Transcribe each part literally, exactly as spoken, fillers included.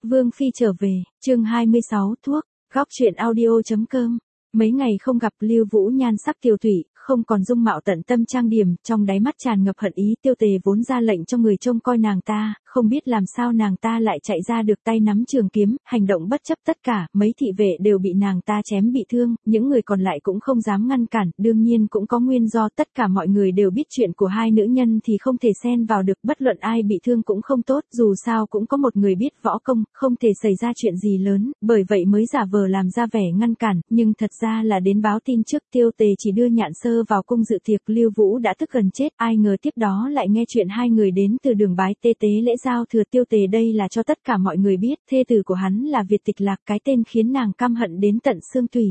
Vương Phi trở về, chương hai mươi sáu thuốc, góc truyện audio.com. Mấy ngày không gặp Lưu Vũ nhan sắc tiều thủy, không còn dung mạo tận tâm trang điểm, trong đáy mắt tràn ngập hận ý. Tiêu Tề vốn ra lệnh cho người trông coi nàng ta, không biết làm sao nàng ta lại chạy ra được, tay nắm trường kiếm, hành động bất chấp tất cả, mấy thị vệ đều bị nàng ta chém bị thương, những người còn lại cũng không dám ngăn cản, đương nhiên cũng có nguyên do, tất cả mọi người đều biết chuyện của hai nữ nhân thì không thể xen vào được, bất luận ai bị thương cũng không tốt, dù sao cũng có một người biết võ công, không thể xảy ra chuyện gì lớn, bởi vậy mới giả vờ làm ra vẻ ngăn cản, nhưng thật ra là đến báo tin trước. Tiêu Tề chỉ đưa Nhạn Sơ vào cung dự tiệc, Lưu Vũ đã tức gần chết, ai ngờ tiếp đó lại nghe chuyện hai người đến từ Đường bái tê tế lễ giao thừa. Tiêu Tề đây là cho tất cả mọi người biết, thê tử của hắn là Việt Tịch Lạc, cái tên khiến nàng căm hận đến tận xương tủy.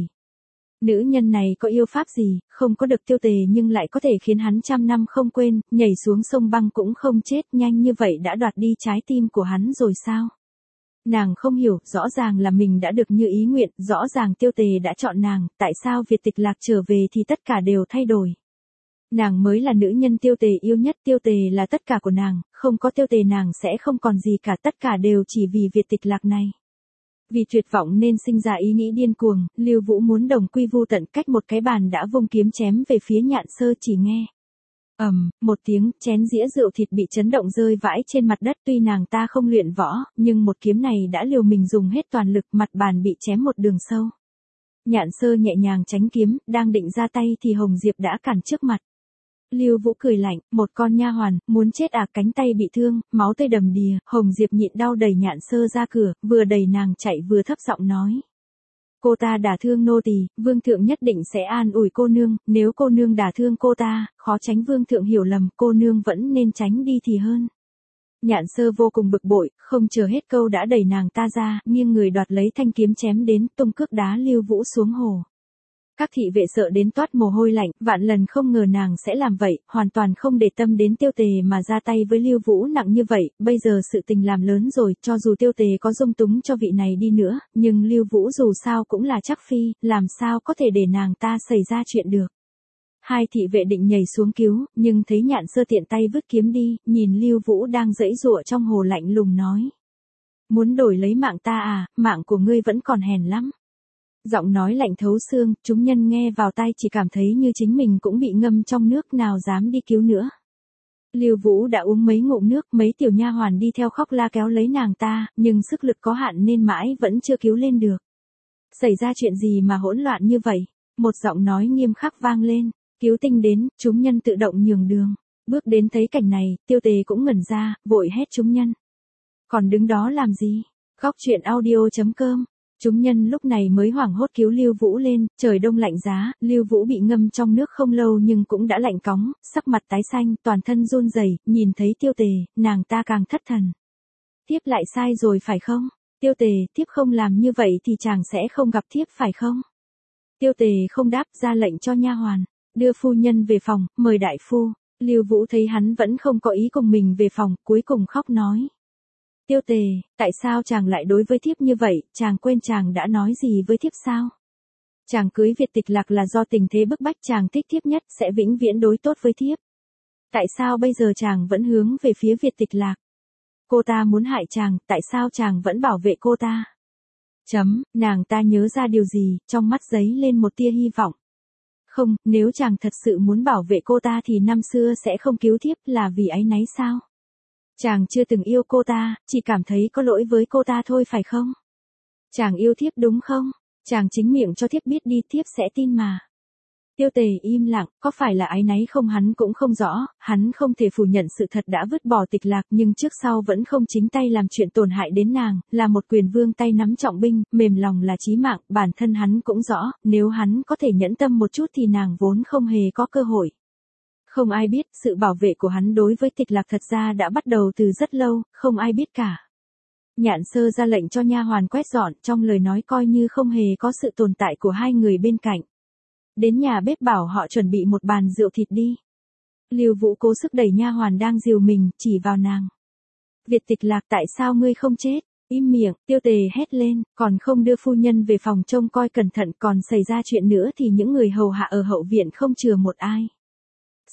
Nữ nhân này có yêu pháp gì, không có được Tiêu Tề nhưng lại có thể khiến hắn trăm năm không quên, nhảy xuống sông băng cũng không chết, nhanh như vậy đã đoạt đi trái tim của hắn rồi sao? Nàng không hiểu, rõ ràng là mình đã được như ý nguyện, rõ ràng Tiêu Tề đã chọn nàng, tại sao Việt Tịch Lạc trở về thì tất cả đều thay đổi. Nàng mới là nữ nhân Tiêu Tề yêu nhất, Tiêu Tề là tất cả của nàng, không có Tiêu Tề nàng sẽ không còn gì cả, tất cả đều chỉ vì Việt Tịch Lạc này. Vì tuyệt vọng nên sinh ra ý nghĩ điên cuồng, Lưu Vũ muốn đồng quy vu tận, cách một cái bàn đã vung kiếm chém về phía Nhạn Sơ. Chỉ nghe ầm, um, một tiếng, chén dĩa rượu thịt bị chấn động rơi vãi trên mặt đất. Tuy nàng ta không luyện võ, nhưng một kiếm này đã liều mình dùng hết toàn lực, mặt bàn bị chém một đường sâu. Nhạn Sơ nhẹ nhàng tránh kiếm, đang định ra tay thì Hồng Diệp đã cản trước mặt. Lưu Vũ cười lạnh, một con nha hoàn, muốn chết à? Cánh tay bị thương, máu tươi đầm đìa, Hồng Diệp nhịn đau đẩy Nhạn Sơ ra cửa, vừa đẩy nàng chạy vừa thấp giọng nói. Cô ta đả thương nô tỳ, vương thượng nhất định sẽ an ủi cô nương, nếu cô nương đả thương cô ta, khó tránh vương thượng hiểu lầm, cô nương vẫn nên tránh đi thì hơn. Nhạn Sơ vô cùng bực bội, không chờ hết câu đã đẩy nàng ta ra, nghiêng người đoạt lấy thanh kiếm chém đến, tung cước đá Lưu Vũ xuống hồ. Các thị vệ sợ đến toát mồ hôi lạnh, vạn lần không ngờ nàng sẽ làm vậy, hoàn toàn không để tâm đến Tiêu Tề mà ra tay với Lưu Vũ nặng như vậy. Bây giờ sự tình làm lớn rồi, cho dù Tiêu Tề có dung túng cho vị này đi nữa, nhưng Lưu Vũ dù sao cũng là chắc phi, làm sao có thể để nàng ta xảy ra chuyện được. Hai thị vệ định nhảy xuống cứu, nhưng thấy Nhạn Sơ tiện tay vứt kiếm đi, nhìn Lưu Vũ đang giãy giụa trong hồ lạnh lùng nói. Muốn đổi lấy mạng ta à, mạng của ngươi vẫn còn hèn lắm. Giọng nói lạnh thấu xương, chúng nhân nghe vào tai chỉ cảm thấy như chính mình cũng bị ngâm trong nước, nào dám đi cứu nữa. Lưu Vũ đã uống mấy ngụm nước, mấy tiểu nha hoàn đi theo khóc la kéo lấy nàng ta, nhưng sức lực có hạn nên mãi vẫn chưa cứu lên được. Xảy ra chuyện gì mà hỗn loạn như vậy? Một giọng nói nghiêm khắc vang lên, cứu tinh đến, chúng nhân tự động nhường đường. Bước đến thấy cảnh này, Tiêu Tề cũng ngẩn ra, vội hét chúng nhân. Còn đứng đó làm gì? Góc truyện audio.com. Chúng nhân lúc này mới hoảng hốt cứu Lưu Vũ lên, trời đông lạnh giá, Lưu Vũ bị ngâm trong nước không lâu nhưng cũng đã lạnh cóng, sắc mặt tái xanh, toàn thân run rẩy, nhìn thấy Tiêu Tề, nàng ta càng thất thần. Thiếp lại sai rồi phải không? Tiêu Tề, thiếp không làm như vậy thì chàng sẽ không gặp thiếp phải không? Tiêu Tề không đáp, ra lệnh cho nha hoàn, đưa phu nhân về phòng, mời đại phu. Lưu Vũ thấy hắn vẫn không có ý cùng mình về phòng, cuối cùng khóc nói. Tiêu Tề, tại sao chàng lại đối với thiếp như vậy, chàng quên chàng đã nói gì với thiếp sao? Chàng cưới Việt Tịch Lạc là do tình thế bức bách, chàng thích thiếp nhất, sẽ vĩnh viễn đối tốt với thiếp. Tại sao bây giờ chàng vẫn hướng về phía Việt Tịch Lạc? Cô ta muốn hại chàng, tại sao chàng vẫn bảo vệ cô ta? Chấm, nàng ta nhớ ra điều gì, trong mắt giấy lên một tia hy vọng. Không, nếu chàng thật sự muốn bảo vệ cô ta thì năm xưa sẽ không cứu thiếp, là vì áy náy sao? Chàng chưa từng yêu cô ta, chỉ cảm thấy có lỗi với cô ta thôi phải không? Chàng yêu thiếp đúng không? Chàng chính miệng cho thiếp biết đi, thiếp sẽ tin mà. Tiêu Tề im lặng, có phải là áy náy không hắn cũng không rõ, hắn không thể phủ nhận sự thật đã vứt bỏ Tịch Lạc nhưng trước sau vẫn không chính tay làm chuyện tổn hại đến nàng, là một quyền vương tay nắm trọng binh, mềm lòng là chí mạng, bản thân hắn cũng rõ, nếu hắn có thể nhẫn tâm một chút thì nàng vốn không hề có cơ hội. Không ai biết, sự bảo vệ của hắn đối với Tịch Lạc thật ra đã bắt đầu từ rất lâu, không ai biết cả. Nhạn Sơ ra lệnh cho nha hoàn quét dọn, trong lời nói coi như không hề có sự tồn tại của hai người bên cạnh. Đến nhà bếp bảo họ chuẩn bị một bàn rượu thịt đi. Lưu Vũ cố sức đẩy nha hoàn đang dìu mình, chỉ vào nàng. Việt Tịch Lạc, tại sao ngươi không chết? Im miệng, Tiêu Tề hét lên, còn không đưa phu nhân về phòng trông coi cẩn thận, còn xảy ra chuyện nữa thì những người hầu hạ ở hậu viện không chừa một ai.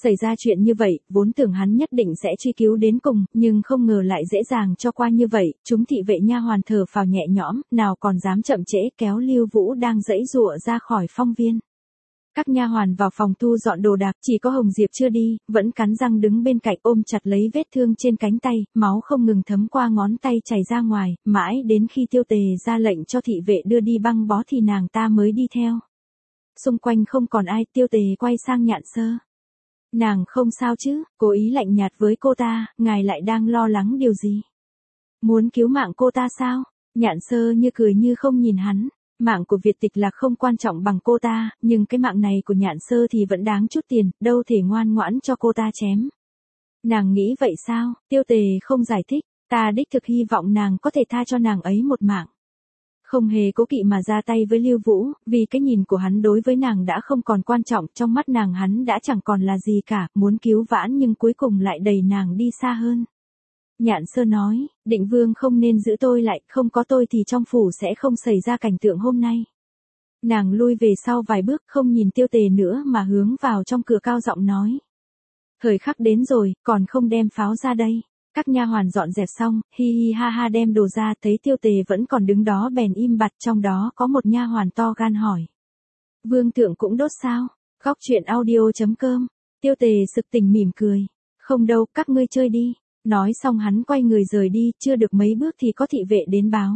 Xảy ra chuyện như vậy, vốn tưởng hắn nhất định sẽ truy cứu đến cùng, nhưng không ngờ lại dễ dàng cho qua như vậy, chúng thị vệ nha hoàn thở phào nhẹ nhõm, nào còn dám chậm trễ kéo Lưu Vũ đang giãy giụa ra khỏi phong viên. Các nha hoàn vào phòng thu dọn đồ đạc, chỉ có Hồng Diệp chưa đi, vẫn cắn răng đứng bên cạnh ôm chặt lấy vết thương trên cánh tay, máu không ngừng thấm qua ngón tay chảy ra ngoài, mãi đến khi Tiêu Tề ra lệnh cho thị vệ đưa đi băng bó thì nàng ta mới đi theo. Xung quanh không còn ai, Tiêu Tề quay sang Nhạn Sơ. Nàng không sao chứ, cố ý lạnh nhạt với cô ta, ngài lại đang lo lắng điều gì? Muốn cứu mạng cô ta sao? Nhạn Sơ như cười như không nhìn hắn. Mạng của Việt Tịch Lạc không quan trọng bằng cô ta, nhưng cái mạng này của Nhạn Sơ thì vẫn đáng chút tiền, đâu thể ngoan ngoãn cho cô ta chém. Nàng nghĩ vậy sao? Tiêu Tề không giải thích, ta đích thực hy vọng nàng có thể tha cho nàng ấy một mạng. Không hề cố kỵ mà ra tay với Lưu Vũ, vì cái nhìn của hắn đối với nàng đã không còn quan trọng, trong mắt nàng hắn đã chẳng còn là gì cả, muốn cứu vãn nhưng cuối cùng lại đẩy nàng đi xa hơn. Nhạn Sơ nói, Định Vương không nên giữ tôi lại, không có tôi thì trong phủ sẽ không xảy ra cảnh tượng hôm nay. Nàng lui về sau vài bước, không nhìn Tiêu Tề nữa mà hướng vào trong cửa cao giọng nói. Thời khắc đến rồi, còn không đem pháo ra đây. Các nha hoàn dọn dẹp xong, hi hi ha ha đem đồ ra, thấy Tiêu Tề vẫn còn đứng đó bèn im bặt, trong đó có một nha hoàn to gan hỏi. Vương thượng cũng đốt sao? Góc truyện audio chấm com. Tiêu Tề sực tỉnh mỉm cười. Không đâu, các ngươi chơi đi. Nói xong hắn quay người rời đi, chưa được mấy bước thì có thị vệ đến báo.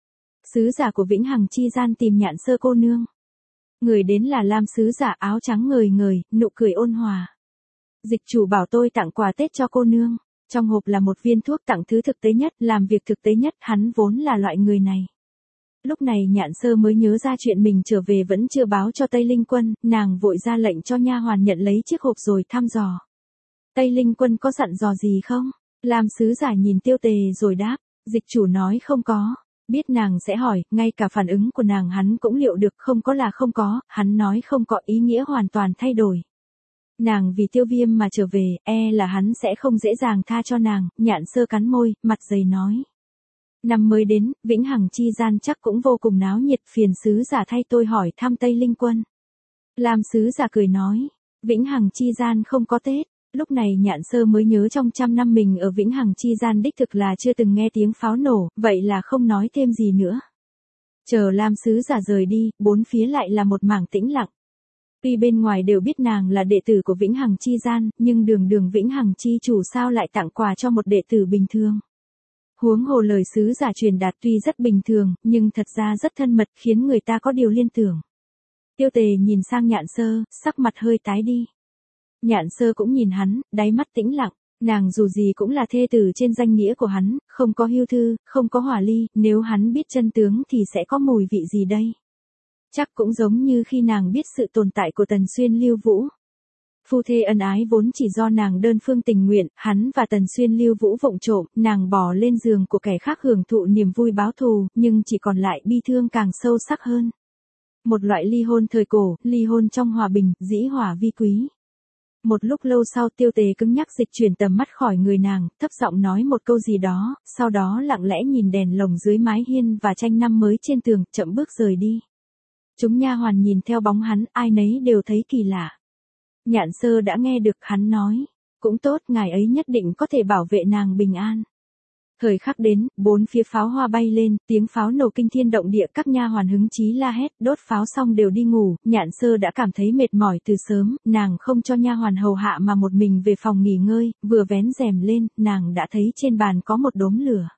Sứ giả của Vĩnh Hằng Chi Gian tìm Nhạn Sơ cô nương. Người đến là Lam sứ giả áo trắng ngời ngời, nụ cười ôn hòa. Dịch chủ bảo tôi tặng quà Tết cho cô nương. Trong hộp là một viên thuốc tặng thứ thực tế nhất, làm việc thực tế nhất, hắn vốn là loại người này. Lúc này Nhạn Sơ mới nhớ ra chuyện mình trở về vẫn chưa báo cho Tây Linh Quân, nàng vội ra lệnh cho nha hoàn nhận lấy chiếc hộp rồi thăm dò. Tây Linh Quân có dặn dò gì không? Lam sứ giả nhìn Tiêu Tề rồi đáp, dịch chủ nói không có. Biết nàng sẽ hỏi, ngay cả phản ứng của nàng hắn cũng liệu được, không có là không có, hắn nói không có ý nghĩa hoàn toàn thay đổi. Nàng vì Tiêu Viêm mà trở về, e là hắn sẽ không dễ dàng tha cho nàng. Nhạn Sơ cắn môi, mặt dày nói. Năm mới đến, Vĩnh Hằng Chi Gian chắc cũng vô cùng náo nhiệt, phiền sứ giả thay tôi hỏi thăm Tây Linh Quân. Lam sứ giả cười nói, Vĩnh Hằng Chi Gian không có Tết. Lúc này Nhạn Sơ mới nhớ trong trăm năm mình ở Vĩnh Hằng Chi Gian đích thực là chưa từng nghe tiếng pháo nổ, vậy là không nói thêm gì nữa. Chờ Lam sứ giả rời đi, bốn phía lại là một mảng tĩnh lặng. Tuy bên ngoài đều biết nàng là đệ tử của Vĩnh Hằng Chi Gian, nhưng đường đường Vĩnh Hằng Chi chủ sao lại tặng quà cho một đệ tử bình thường. Huống hồ lời sứ giả truyền đạt tuy rất bình thường, nhưng thật ra rất thân mật khiến người ta có điều liên tưởng. Tiêu Tề nhìn sang Nhạn Sơ, sắc mặt hơi tái đi. Nhạn Sơ cũng nhìn hắn, đáy mắt tĩnh lặng, nàng dù gì cũng là thê tử trên danh nghĩa của hắn, không có hưu thư, không có hỏa ly, nếu hắn biết chân tướng thì sẽ có mùi vị gì đây? Chắc cũng giống như khi nàng biết sự tồn tại của Tần Xuyên Lưu Vũ. Phu thê ân ái vốn chỉ do nàng đơn phương tình nguyện, hắn và Tần Xuyên Lưu Vũ vụng trộm, nàng bỏ lên giường của kẻ khác hưởng thụ niềm vui báo thù, nhưng chỉ còn lại bi thương càng sâu sắc hơn. Một loại ly hôn thời cổ, ly hôn trong hòa bình, dĩ hòa vi quý. Một lúc lâu sau Tiêu Tề cứng nhắc dịch chuyển tầm mắt khỏi người nàng, thấp giọng nói một câu gì đó, sau đó lặng lẽ nhìn đèn lồng dưới mái hiên và tranh năm mới trên tường, chậm bước rời đi. Chúng nha hoàn nhìn theo bóng hắn, ai nấy đều thấy kỳ lạ. Nhạn Sơ đã nghe được hắn nói, cũng tốt, ngài ấy nhất định có thể bảo vệ nàng bình an. Thời khắc đến, bốn phía pháo hoa bay lên, tiếng pháo nổ kinh thiên động địa, các nha hoàn hứng chí la hét, đốt pháo xong đều đi ngủ. Nhạn Sơ đã cảm thấy mệt mỏi từ sớm, nàng không cho nha hoàn hầu hạ mà một mình về phòng nghỉ ngơi, vừa vén rèm lên, nàng đã thấy trên bàn có một đốm lửa.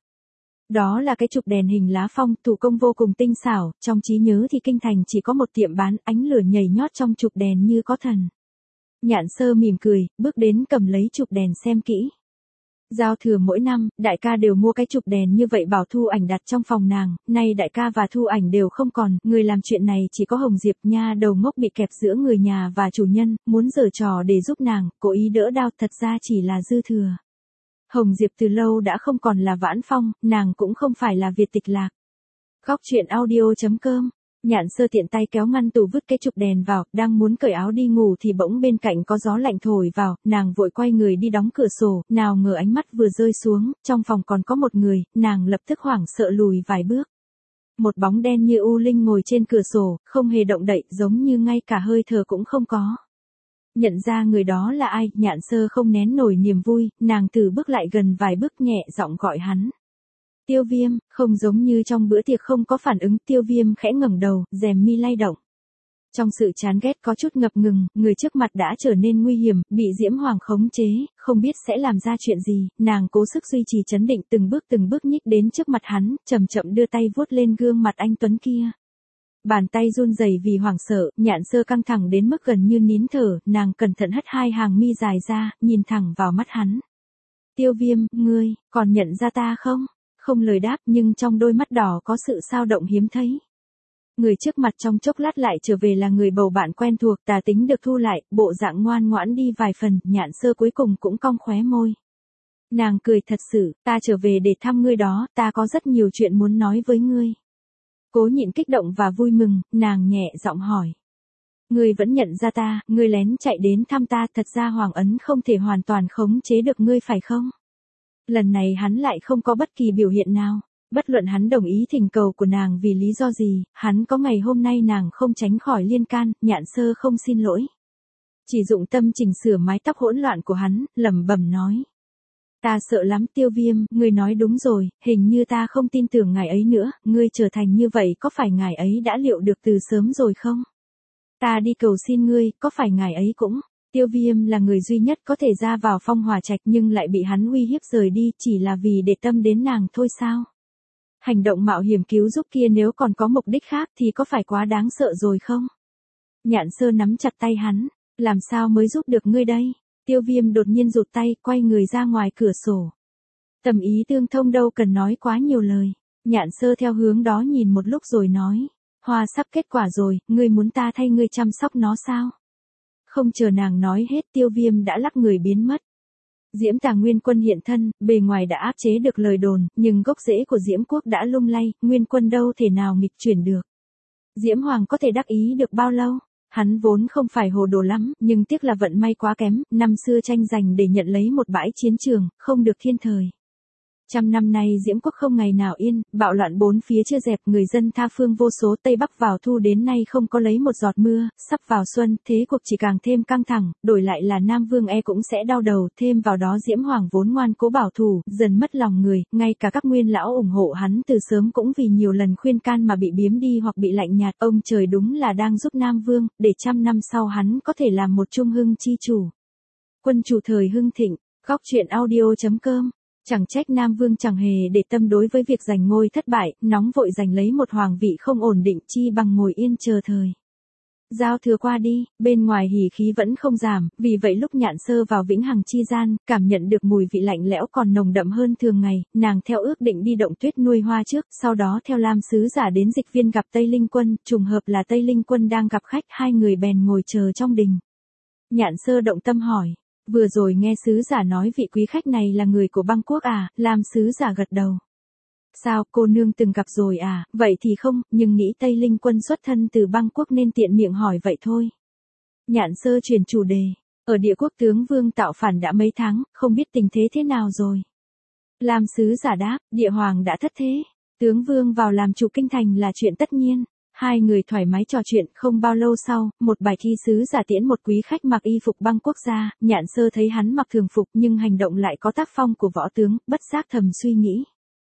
Đó là cái chụp đèn hình lá phong, thủ công vô cùng tinh xảo, trong trí nhớ thì kinh thành chỉ có một tiệm bán, ánh lửa nhảy nhót trong chụp đèn như có thần. Nhạn Sơ mỉm cười, bước đến cầm lấy chụp đèn xem kỹ. Giao thừa mỗi năm, đại ca đều mua cái chụp đèn như vậy bảo Thu Ảnh đặt trong phòng nàng, nay đại ca và Thu Ảnh đều không còn, người làm chuyện này chỉ có Hồng Diệp nha đầu ngốc bị kẹp giữa người nhà và chủ nhân, muốn giở trò để giúp nàng, cố ý đỡ đau, thật ra chỉ là dư thừa. Hồng Diệp từ lâu đã không còn là Vãn Phong, nàng cũng không phải là Việt Tịch Lạc. Góc truyện audio chấm com. Nhạn Sơ tiện tay kéo ngăn tủ vứt cái chụp đèn vào, đang muốn cởi áo đi ngủ thì bỗng bên cạnh có gió lạnh thổi vào, nàng vội quay người đi đóng cửa sổ, nào ngờ ánh mắt vừa rơi xuống, trong phòng còn có một người, nàng lập tức hoảng sợ lùi vài bước. Một bóng đen như u linh ngồi trên cửa sổ, không hề động đậy, giống như ngay cả hơi thở cũng không có. Nhận ra người đó là ai, Nhạn Sơ không nén nổi niềm vui, nàng từ bước lại gần vài bước nhẹ giọng gọi hắn. Tiêu Viêm, không giống như trong bữa tiệc không có phản ứng, Tiêu Viêm khẽ ngẩng đầu, rèm mi lay động. Trong sự chán ghét có chút ngập ngừng, người trước mặt đã trở nên nguy hiểm, bị Diễm Hoàng khống chế, không biết sẽ làm ra chuyện gì, nàng cố sức duy trì trấn định từng bước từng bước nhích đến trước mặt hắn, chậm chậm đưa tay vuốt lên gương mặt anh tuấn kia. Bàn tay run rẩy vì hoảng sợ, Nhạn Sơ căng thẳng đến mức gần như nín thở, nàng cẩn thận hất hai hàng mi dài ra, nhìn thẳng vào mắt hắn. Tiêu Viêm, ngươi, còn nhận ra ta không? Không lời đáp nhưng trong đôi mắt đỏ có sự xao động hiếm thấy. Người trước mặt trong chốc lát lại trở về là người bầu bạn quen thuộc, tà tính được thu lại, bộ dạng ngoan ngoãn đi vài phần, Nhạn Sơ cuối cùng cũng cong khóe môi. Nàng cười thật sự, ta trở về để thăm ngươi đó, ta có rất nhiều chuyện muốn nói với ngươi. Cố nhịn kích động và vui mừng, nàng nhẹ giọng hỏi. Ngươi vẫn nhận ra ta, ngươi lén chạy đến thăm ta, thật ra Hoàng Ấn không thể hoàn toàn khống chế được ngươi phải không? Lần này hắn lại không có bất kỳ biểu hiện nào. Bất luận hắn đồng ý thỉnh cầu của nàng vì lý do gì, hắn có ngày hôm nay nàng không tránh khỏi liên can, Nhạn Sơ không xin lỗi. Chỉ dụng tâm chỉnh sửa mái tóc hỗn loạn của hắn, lẩm bẩm nói. Ta sợ lắm Tiêu Viêm, ngươi nói đúng rồi, hình như ta không tin tưởng ngài ấy nữa, ngươi trở thành như vậy có phải ngài ấy đã liệu được từ sớm rồi không? Ta đi cầu xin ngươi, có phải ngài ấy cũng... Tiêu Viêm là người duy nhất có thể ra vào Phong Hỏa Trạch nhưng lại bị hắn uy hiếp rời đi chỉ là vì để tâm đến nàng thôi sao? Hành động mạo hiểm cứu giúp kia nếu còn có mục đích khác thì có phải quá đáng sợ rồi không? Nhạn Sơ nắm chặt tay hắn, làm sao mới giúp được ngươi đây? Tiêu Viêm đột nhiên rụt tay, quay người ra ngoài cửa sổ. Tầm ý tương thông đâu cần nói quá nhiều lời. Nhạn Sơ theo hướng đó nhìn một lúc rồi nói, hoa sắp kết quả rồi, ngươi muốn ta thay ngươi chăm sóc nó sao? Không chờ nàng nói hết, Tiêu Viêm đã lắc người biến mất. Diễm Tà Nguyên Quân hiện thân, bề ngoài đã áp chế được lời đồn, nhưng gốc rễ của Diễm Quốc đã lung lay, Nguyên Quân đâu thể nào nghịch chuyển được. Diễm Hoàng có thể đắc ý được bao lâu? Hắn vốn không phải hồ đồ lắm, nhưng tiếc là vận may quá kém, năm xưa tranh giành để nhận lấy một bãi chiến trường, không được thiên thời. Trăm năm nay Diễm Quốc không ngày nào yên, bạo loạn bốn phía chưa dẹp, người dân tha phương vô số, Tây Bắc vào thu đến nay không có lấy một giọt mưa, sắp vào xuân, thế cuộc chỉ càng thêm căng thẳng, đổi lại là Nam Vương e cũng sẽ đau đầu, thêm vào đó Diễm Hoàng vốn ngoan cố bảo thủ, dần mất lòng người, ngay cả các nguyên lão ủng hộ hắn từ sớm cũng vì nhiều lần khuyên can mà bị biếm đi hoặc bị lạnh nhạt, ông trời đúng là đang giúp Nam Vương, để trăm năm sau hắn có thể làm một trung hưng chi chủ. Quân chủ thời hưng thịnh, góc truyện audio chấm com. Chẳng trách Nam Vương chẳng hề để tâm đối với việc giành ngôi thất bại, nóng vội giành lấy một hoàng vị không ổn định chi bằng ngồi yên chờ thời. Giao thừa qua đi, bên ngoài hỉ khí vẫn không giảm, vì vậy lúc Nhạn Sơ vào Vĩnh Hằng chi gian, cảm nhận được mùi vị lạnh lẽo còn nồng đậm hơn thường ngày, nàng theo ước định đi động tuyết nuôi hoa trước, sau đó theo Lam sứ giả đến Dịch Viên gặp Tây Linh Quân, trùng hợp là Tây Linh Quân đang gặp khách, hai người bèn ngồi chờ trong đình. Nhạn Sơ động tâm hỏi. Vừa rồi nghe sứ giả nói vị quý khách này là người của băng quốc à, Lam sứ giả gật đầu. Sao, cô nương từng gặp rồi à, vậy thì không, nhưng nghĩ Tây Linh Quân xuất thân từ băng quốc nên tiện miệng hỏi vậy thôi. Nhạn Sơ chuyển chủ đề, ở địa quốc tướng Vương tạo phản đã mấy tháng, không biết tình thế thế nào rồi. Lam sứ giả đáp, địa hoàng đã thất thế, tướng Vương vào làm chủ kinh thành là chuyện tất nhiên. Hai người thoải mái trò chuyện, không bao lâu sau, một bài thi sứ giả tiễn một quý khách mặc y phục băng quốc gia, Nhạn Sơ thấy hắn mặc thường phục nhưng hành động lại có tác phong của võ tướng, bất giác thầm suy nghĩ.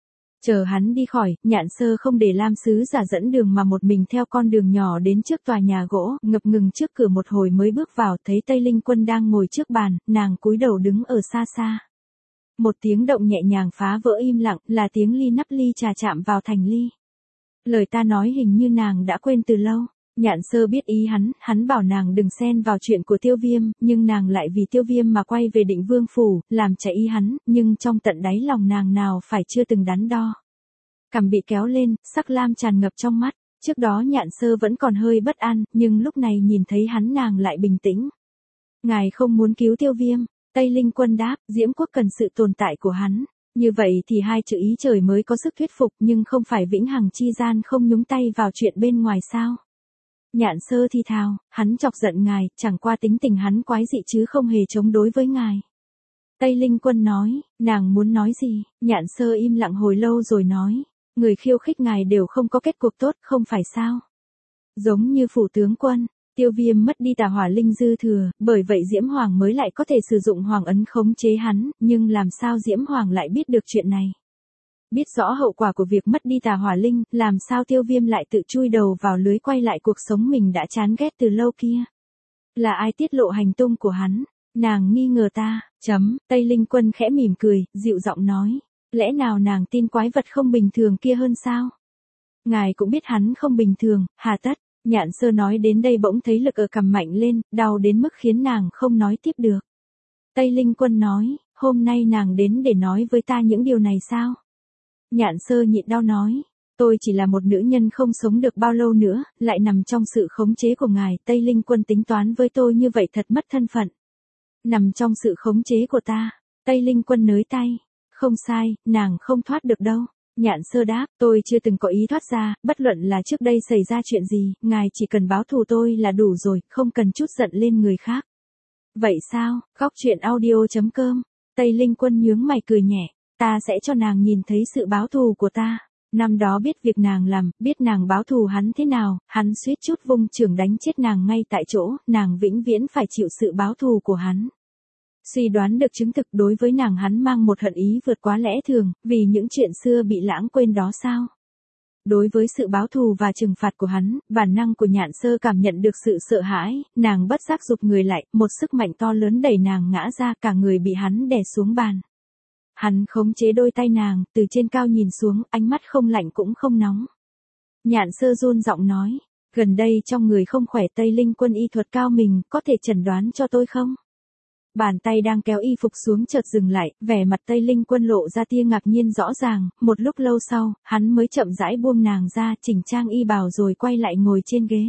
Chờ hắn đi khỏi, Nhạn Sơ không để Lam sứ giả dẫn đường mà một mình theo con đường nhỏ đến trước tòa nhà gỗ, ngập ngừng trước cửa một hồi mới bước vào, thấy Tây Linh Quân đang ngồi trước bàn, nàng cúi đầu đứng ở xa xa. Một tiếng động nhẹ nhàng phá vỡ im lặng, là tiếng ly nắp ly trà chạm vào thành ly. Lời ta nói hình như nàng đã quên từ lâu. Nhạn Sơ biết ý hắn, hắn bảo nàng đừng xen vào chuyện của Tiêu Viêm, nhưng nàng lại vì Tiêu Viêm mà quay về Định Vương phủ, làm chạy ý hắn, nhưng trong tận đáy lòng nàng nào phải chưa từng đắn đo. Cằm bị kéo lên, sắc lam tràn ngập trong mắt, trước đó Nhạn Sơ vẫn còn hơi bất an, nhưng lúc này nhìn thấy hắn nàng lại bình tĩnh. Ngài không muốn cứu Tiêu Viêm, Tây Linh Quân đáp, Diễm Quốc cần sự tồn tại của hắn. Như vậy thì hai chữ ý trời mới có sức thuyết phục, nhưng không phải Vĩnh Hằng chi gian không nhúng tay vào chuyện bên ngoài sao? Nhạn Sơ thi thào, hắn chọc giận ngài, chẳng qua tính tình hắn quái dị chứ không hề chống đối với ngài. Tây Linh Quân nói, nàng muốn nói gì? Nhạn Sơ im lặng hồi lâu rồi nói, người khiêu khích ngài đều không có kết cục tốt, không phải sao? Giống như phủ tướng quân, Tiêu Viêm mất đi tà hỏa linh dư thừa, bởi vậy Diễm Hoàng mới lại có thể sử dụng hoàng ấn khống chế hắn, nhưng làm sao Diễm Hoàng lại biết được chuyện này? Biết rõ hậu quả của việc mất đi tà hỏa linh, làm sao Tiêu Viêm lại tự chui đầu vào lưới quay lại cuộc sống mình đã chán ghét từ lâu kia? Là ai tiết lộ hành tung của hắn? Nàng nghi ngờ ta, chấm, Tây Linh Quân khẽ mỉm cười, dịu giọng nói. Lẽ nào nàng tin quái vật không bình thường kia hơn sao? Ngài cũng biết hắn không bình thường, hà tất. Nhạn Sơ nói đến đây bỗng thấy lực ở cằm mạnh lên, đau đến mức khiến nàng không nói tiếp được. Tây Linh Quân nói, hôm nay nàng đến để nói với ta những điều này sao? Nhạn Sơ nhịn đau nói, tôi chỉ là một nữ nhân không sống được bao lâu nữa, lại nằm trong sự khống chế của ngài. Tây Linh Quân tính toán với tôi như vậy thật mất thân phận. Nằm trong sự khống chế của ta. Tây Linh Quân nới tay, không sai, nàng không thoát được đâu. Nhạn Sơ đáp, tôi chưa từng có ý thoát ra, bất luận là trước đây xảy ra chuyện gì, ngài chỉ cần báo thù tôi là đủ rồi, không cần chút giận lên người khác. Vậy sao, góc truyện audio chấm com, Tây Linh Quân nhướng mày cười nhẹ, ta sẽ cho nàng nhìn thấy sự báo thù của ta. Năm đó biết việc nàng làm, biết nàng báo thù hắn thế nào, hắn suýt chút vung chưởng đánh chết nàng ngay tại chỗ, nàng vĩnh viễn phải chịu sự báo thù của hắn. Suy đoán được chứng thực đối với nàng hắn mang một hận ý vượt quá lẽ thường, vì những chuyện xưa bị lãng quên đó sao? Đối với sự báo thù và trừng phạt của hắn, bản năng của Nhạn Sơ cảm nhận được sự sợ hãi, nàng bất giác rụt người lại, một sức mạnh to lớn đẩy nàng ngã ra, cả người bị hắn đè xuống bàn. Hắn khống chế đôi tay nàng, từ trên cao nhìn xuống, ánh mắt không lạnh cũng không nóng. Nhạn Sơ run giọng nói, gần đây trong người không khỏe. Tây Linh Quân y thuật cao mình, có thể chẩn đoán cho tôi không? Bàn tay đang kéo y phục xuống chợt dừng lại, vẻ mặt Tây Linh Quân lộ ra tia ngạc nhiên rõ ràng, một lúc lâu sau, hắn mới chậm rãi buông nàng ra, chỉnh trang y bào rồi quay lại ngồi trên ghế.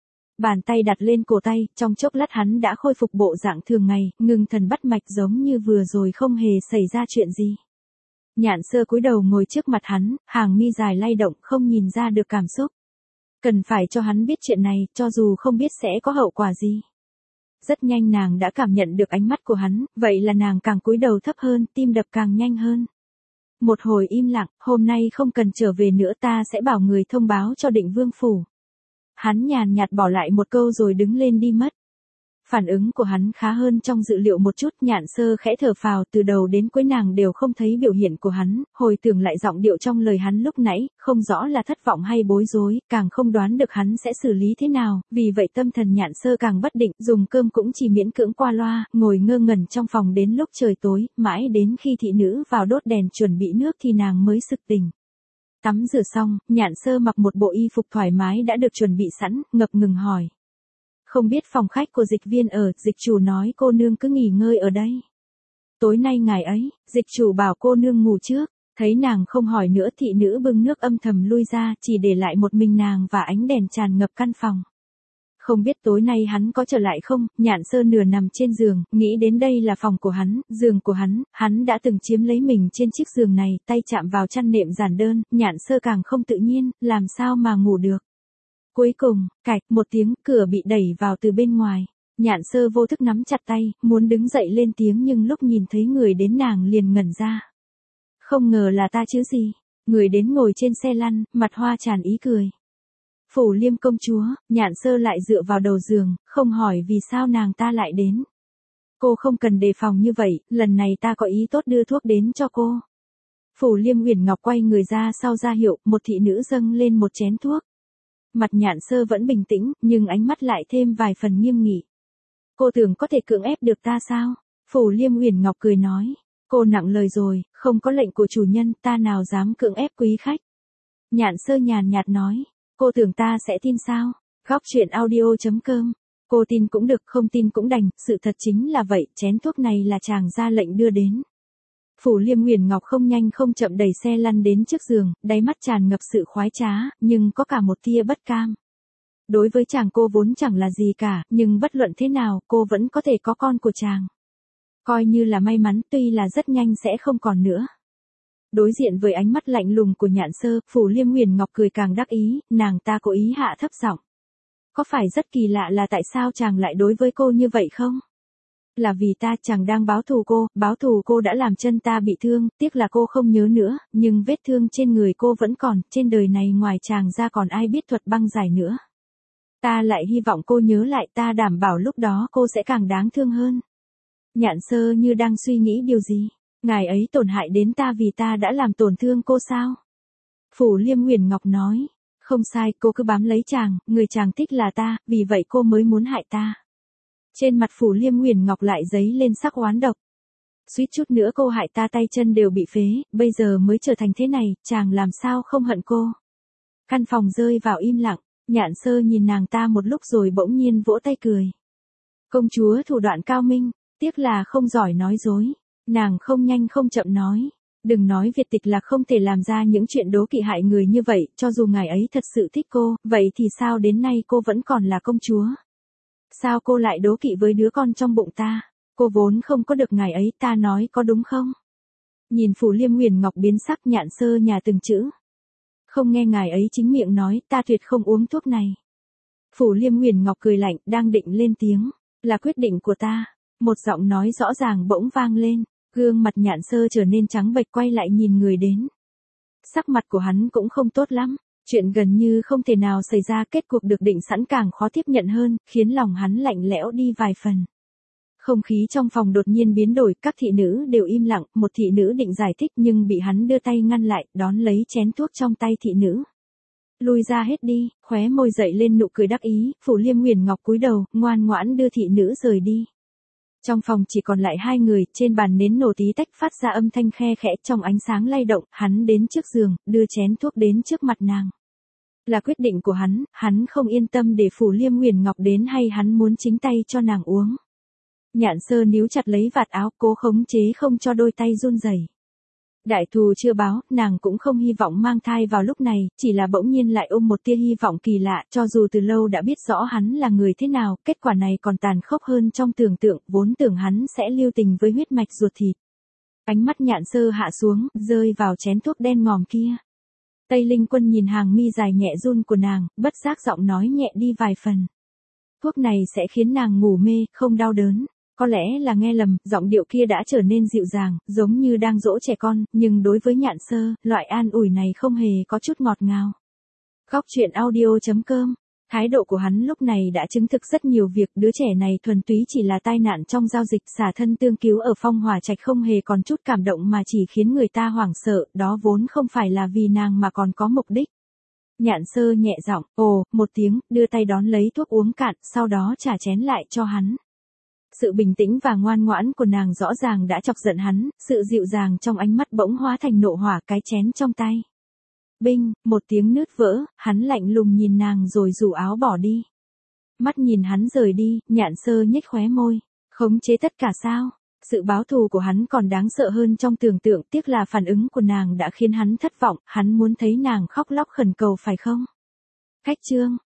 Bàn tay đặt lên cổ tay, trong chốc lát hắn đã khôi phục bộ dạng thường ngày, ngừng thần bắt mạch giống như vừa rồi không hề xảy ra chuyện gì. Nhạn Sơ cúi đầu ngồi trước mặt hắn, hàng mi dài lay động, không nhìn ra được cảm xúc. Cần phải cho hắn biết chuyện này, cho dù không biết sẽ có hậu quả gì. Rất nhanh nàng đã cảm nhận được ánh mắt của hắn, vậy là nàng càng cúi đầu thấp hơn, tim đập càng nhanh hơn. Một hồi im lặng, hôm nay không cần trở về nữa, ta sẽ bảo người thông báo cho Định Vương phủ. Hắn nhàn nhạt bỏ lại một câu rồi đứng lên đi mất. Phản ứng của hắn khá hơn trong dự liệu một chút. Nhạn Sơ khẽ thở phào, từ đầu đến cuối nàng đều không thấy biểu hiện của hắn, hồi tưởng lại giọng điệu trong lời hắn lúc nãy, không rõ là thất vọng hay bối rối, càng không đoán được hắn sẽ xử lý thế nào, vì vậy tâm thần Nhạn Sơ càng bất định, dùng cơm cũng chỉ miễn cưỡng qua loa, ngồi ngơ ngẩn trong phòng đến lúc trời tối, mãi đến khi thị nữ vào đốt đèn chuẩn bị nước thì nàng mới sực tỉnh. Tắm rửa xong, Nhạn Sơ mặc một bộ y phục thoải mái đã được chuẩn bị sẵn, ngập ngừng hỏi. Không biết phòng khách của Dịch Viên ở, dịch chủ nói cô nương cứ nghỉ ngơi ở đây. Tối nay ngày ấy, dịch chủ bảo cô nương ngủ trước, thấy nàng không hỏi nữa thị nữ bưng nước âm thầm lui ra, chỉ để lại một mình nàng và ánh đèn tràn ngập căn phòng. Không biết tối nay hắn có trở lại không? Nhạn Sơ nửa nằm trên giường, nghĩ đến đây là phòng của hắn, giường của hắn, hắn đã từng chiếm lấy mình trên chiếc giường này, tay chạm vào chăn nệm giản đơn, Nhạn Sơ càng không tự nhiên, làm sao mà ngủ được. Cuối cùng, cạch, một tiếng, cửa bị đẩy vào từ bên ngoài. Nhạn Sơ vô thức nắm chặt tay, muốn đứng dậy lên tiếng nhưng lúc nhìn thấy người đến nàng liền ngẩn ra. Không ngờ là ta chứ gì. Người đến ngồi trên xe lăn, mặt hoa tràn ý cười. Phủ Liêm công chúa. Nhạn Sơ lại dựa vào đầu giường, không hỏi vì sao nàng ta lại đến. Cô không cần đề phòng như vậy, lần này ta có ý tốt đưa thuốc đến cho cô. Phủ Liêm Uyển Ngọc quay người ra sau ra hiệu, một thị nữ dâng lên một chén thuốc. Mặt Nhạn Sơ vẫn bình tĩnh, nhưng ánh mắt lại thêm vài phần nghiêm nghị. Cô tưởng có thể cưỡng ép được ta sao? Phủ Liêm Uyển Ngọc cười nói. Cô nặng lời rồi, không có lệnh của chủ nhân, ta nào dám cưỡng ép quý khách. Nhạn Sơ nhàn nhạt nói. Cô tưởng ta sẽ tin sao? Góc truyện audio chấm com. Cô tin cũng được, không tin cũng đành, sự thật chính là vậy, chén thuốc này là chàng ra lệnh đưa đến. Phủ Liêm Uyển Ngọc không nhanh không chậm đẩy xe lăn đến trước giường, đáy mắt tràn ngập sự khoái trá, nhưng có cả một tia bất cam. Đối với chàng cô vốn chẳng là gì cả, nhưng bất luận thế nào, cô vẫn có thể có con của chàng. Coi như là may mắn, tuy là rất nhanh sẽ không còn nữa. Đối diện với ánh mắt lạnh lùng của Nhạn Sơ, Phủ Liêm Uyển Ngọc cười càng đắc ý, nàng ta cố ý hạ thấp giọng. Có phải rất kỳ lạ là tại sao chàng lại đối với cô như vậy không? Là vì ta, chàng đang báo thù cô, báo thù cô đã làm chân ta bị thương, tiếc là cô không nhớ nữa, nhưng vết thương trên người cô vẫn còn, trên đời này ngoài chàng ra còn ai biết thuật băng giải nữa. Ta lại hy vọng cô nhớ lại, ta đảm bảo lúc đó cô sẽ càng đáng thương hơn. Nhạn Sơ như đang suy nghĩ điều gì. Ngài ấy tổn hại đến ta vì ta đã làm tổn thương cô sao? Phủ Liêm Nguyền Ngọc nói. Không sai, cô cứ bám lấy chàng, người chàng thích là ta, vì vậy cô mới muốn hại ta. Trên mặt Phủ Liêm Nguyền Ngọc lại dấy lên sắc oán độc. Suýt chút nữa cô hại ta tay chân đều bị phế, bây giờ mới trở thành thế này, chàng làm sao không hận cô. Căn phòng rơi vào im lặng, Nhạn Sơ nhìn nàng ta một lúc rồi bỗng nhiên vỗ tay cười. Công chúa thủ đoạn cao minh, tiếc là không giỏi nói dối. Nàng không nhanh không chậm nói. Đừng nói Việt tịch là không thể làm ra những chuyện đố kỵ hại người như vậy, cho dù ngài ấy thật sự thích cô, vậy thì sao đến nay cô vẫn còn là công chúa? Sao cô lại đố kỵ với đứa con trong bụng ta? Cô vốn không có được ngài ấy, ta nói có đúng không? Nhìn Phủ Liêm Nguyền Ngọc biến sắc, Nhạn Sơ nhà từng chữ. Không nghe ngài ấy chính miệng nói, ta tuyệt không uống thuốc này. Phủ Liêm Nguyền Ngọc cười lạnh, đang định lên tiếng. Là quyết định của ta. Một giọng nói rõ ràng bỗng vang lên. Gương mặt Nhạn Sơ trở nên trắng bệch, quay lại nhìn người đến. Sắc mặt của hắn cũng không tốt lắm. Chuyện gần như không thể nào xảy ra, kết cuộc được định sẵn càng khó tiếp nhận hơn, khiến lòng hắn lạnh lẽo đi vài phần. Không khí trong phòng đột nhiên biến đổi, các thị nữ đều im lặng, một thị nữ định giải thích nhưng bị hắn đưa tay ngăn lại, đón lấy chén thuốc trong tay thị nữ. Lui ra hết đi, khóe môi dậy lên nụ cười đắc ý, Phủ Liêm Nguyền Ngọc cúi đầu, ngoan ngoãn đưa thị nữ rời đi. Trong phòng chỉ còn lại hai người, trên bàn nến nổ tí tách phát ra âm thanh khe khẽ, trong ánh sáng lay động, hắn đến trước giường, đưa chén thuốc đến trước mặt nàng. Là quyết định của hắn, hắn không yên tâm để Phủ Liêm Nguyền Ngọc đến hay hắn muốn chính tay cho nàng uống. Nhạn Sơ níu chặt lấy vạt áo, cố khống chế không cho đôi tay run rẩy. Đại thù chưa báo, nàng cũng không hy vọng mang thai vào lúc này, chỉ là bỗng nhiên lại ôm một tia hy vọng kỳ lạ, cho dù từ lâu đã biết rõ hắn là người thế nào, kết quả này còn tàn khốc hơn trong tưởng tượng, vốn tưởng hắn sẽ lưu tình với huyết mạch ruột thịt. Ánh mắt Nhạn Sơ hạ xuống, rơi vào chén thuốc đen ngòm kia. Tây Linh Quân nhìn hàng mi dài nhẹ run của nàng, bất giác giọng nói nhẹ đi vài phần. Thuốc này sẽ khiến nàng ngủ mê, không đau đớn. Có lẽ là nghe lầm, giọng điệu kia đã trở nên dịu dàng, giống như đang dỗ trẻ con, nhưng đối với Nhạn Sơ, loại an ủi này không hề có chút ngọt ngào. Góc truyện audio chấm com. Thái độ của hắn lúc này đã chứng thực rất nhiều việc, đứa trẻ này thuần túy chỉ là tai nạn trong giao dịch, xả thân tương cứu ở Phong Hỏa Trạch không hề còn chút cảm động mà chỉ khiến người ta hoảng sợ, đó vốn không phải là vì nàng mà còn có mục đích. Nhạn Sơ nhẹ giọng, ồ, một tiếng, đưa tay đón lấy thuốc uống cạn, sau đó trả chén lại cho hắn. Sự bình tĩnh và ngoan ngoãn của nàng rõ ràng đã chọc giận hắn, sự dịu dàng trong ánh mắt bỗng hóa thành nộ hỏa, cái chén trong tay. Binh, một tiếng nứt vỡ, hắn lạnh lùng nhìn nàng rồi rủ áo bỏ đi. Mắt nhìn hắn rời đi, Nhạn Sơ nhếch khóe môi. Khống chế tất cả sao? Sự báo thù của hắn còn đáng sợ hơn trong tưởng tượng, tiếc là phản ứng của nàng đã khiến hắn thất vọng, hắn muốn thấy nàng khóc lóc khẩn cầu phải không? Khách chương.